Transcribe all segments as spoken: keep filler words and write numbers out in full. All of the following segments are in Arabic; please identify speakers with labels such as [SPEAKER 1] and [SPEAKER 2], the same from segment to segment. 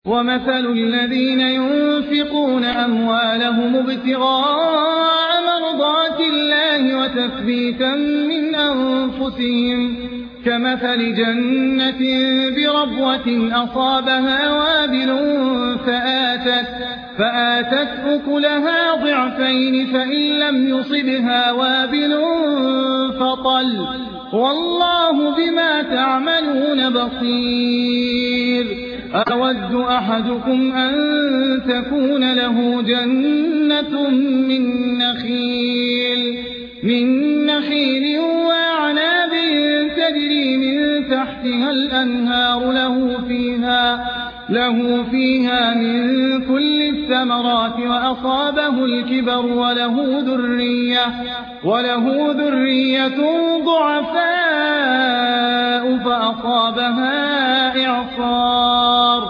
[SPEAKER 1] ومثل الذين ينفقون أموالهم ابتغاء مرضات الله وتثبيتا من أنفسهم كمثل جنة بربوة أصابها وابل فآتت, فآتت أكلها ضعفين فإن لم يصبها وابل فطل والله بما تعملون بصير. أود أحدكم أن تكون له جنة من نخيل, من نخيل وأعناب تجري من تحتها الأنهار له فيها, له فيها من كل الثمرات وأصابه الكبر وله ذرية, وله ذرية ضعفاء فأصابها إعصار,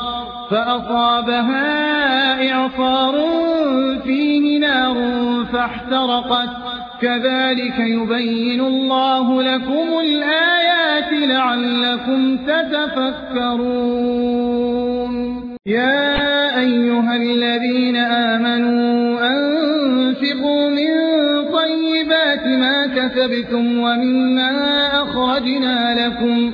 [SPEAKER 1] فأصابها إعصار فيه نار فاحترقت كذلك يبين الله لكم الآيات لعلكم تتفكرون. يا أيها الذين آمنوا أنفقوا من طيبات ما كسبتم ومما أخرجنا لكم,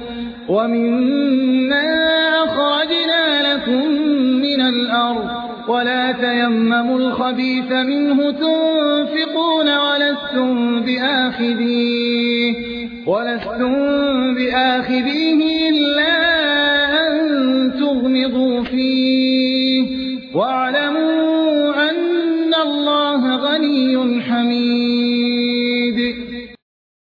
[SPEAKER 1] ومما أخرجنا لكم من الأرض ولا تيمموا الخبيث منه تنفقون ولستم بآخذيه, ولستم بآخذيه إلا أن تغمضوا فيه